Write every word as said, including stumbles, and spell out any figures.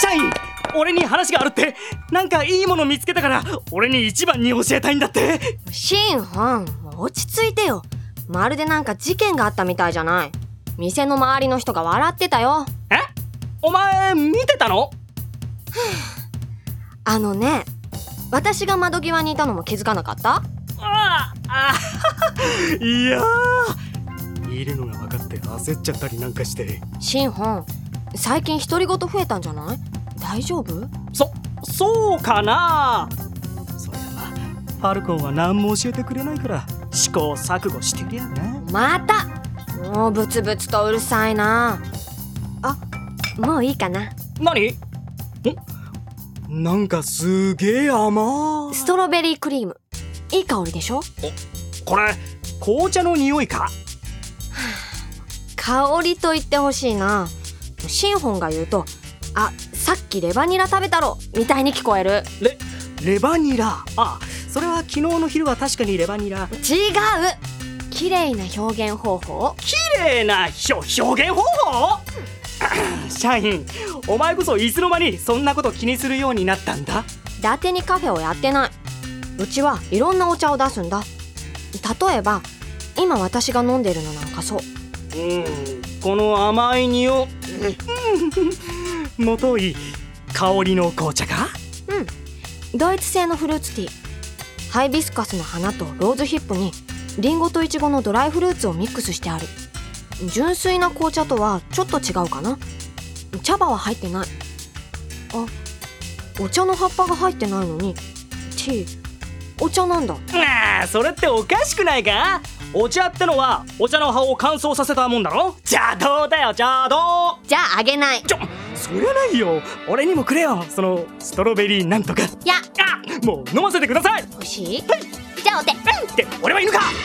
社員、俺に話があるって。なんかいいもの見つけたから俺に一番に教えたいんだって。 シンホン、もう落ち着いてよ。まるでなんか事件があったみたいじゃない。店の周りの人が笑ってたよ。 え、お前見てたの？ あのね、私が窓際にいたのも気づかなかった？ ああ、あいやー、いるのが分かって焦っちゃったりなんかして。 シンホン、最近独り言増えたんじゃない？大丈夫？ そ、そうかな。そりゃファルコンは何も教えてくれないから試行錯誤してるやな。 またもうブツブツとうるさいな。あ、もういいかな。 何？ん？なんかすげえ甘いストロベリークリーム、いい香りでしょ？ これ紅茶の匂いか？ 香りと言ってほしいな。シンホンが言うと、あ、さっきレバニラ食べたろみたいに聞こえる。 レ、レバニラ。あ、それは昨日の昼は確かにレバニラ。 違う、綺麗な表現方法。 綺麗な表現方法？社員、お前こそいつの間にそんなこと気にするようになったんだ？ 伊達にカフェをやってない。うちはいろんなお茶を出すんだ。例えば今私が飲んでるのなんかそう。 うん、この甘い匂いもとい香りの紅茶か？ うん、ドイツ製のフルーツティー。ハイビスカスの花とローズヒップにリンゴとイチゴのドライフルーツをミックスしてある。純粋な紅茶とはちょっと違うかな。茶葉は入ってない。あ、お茶の葉っぱが入ってないのにティー、お茶なんだ。 ああ、それっておかしくないか？お茶ってのはお茶の葉を乾燥させたもんだろ？邪道だよ、邪道。 じゃああげない。 ちょ、そりゃないよ。俺にもくれよ、そのストロベリーなんとか。 いや、 あ、もう飲ませてください。 欲しい？はい、じゃあお手。 って俺はいるか？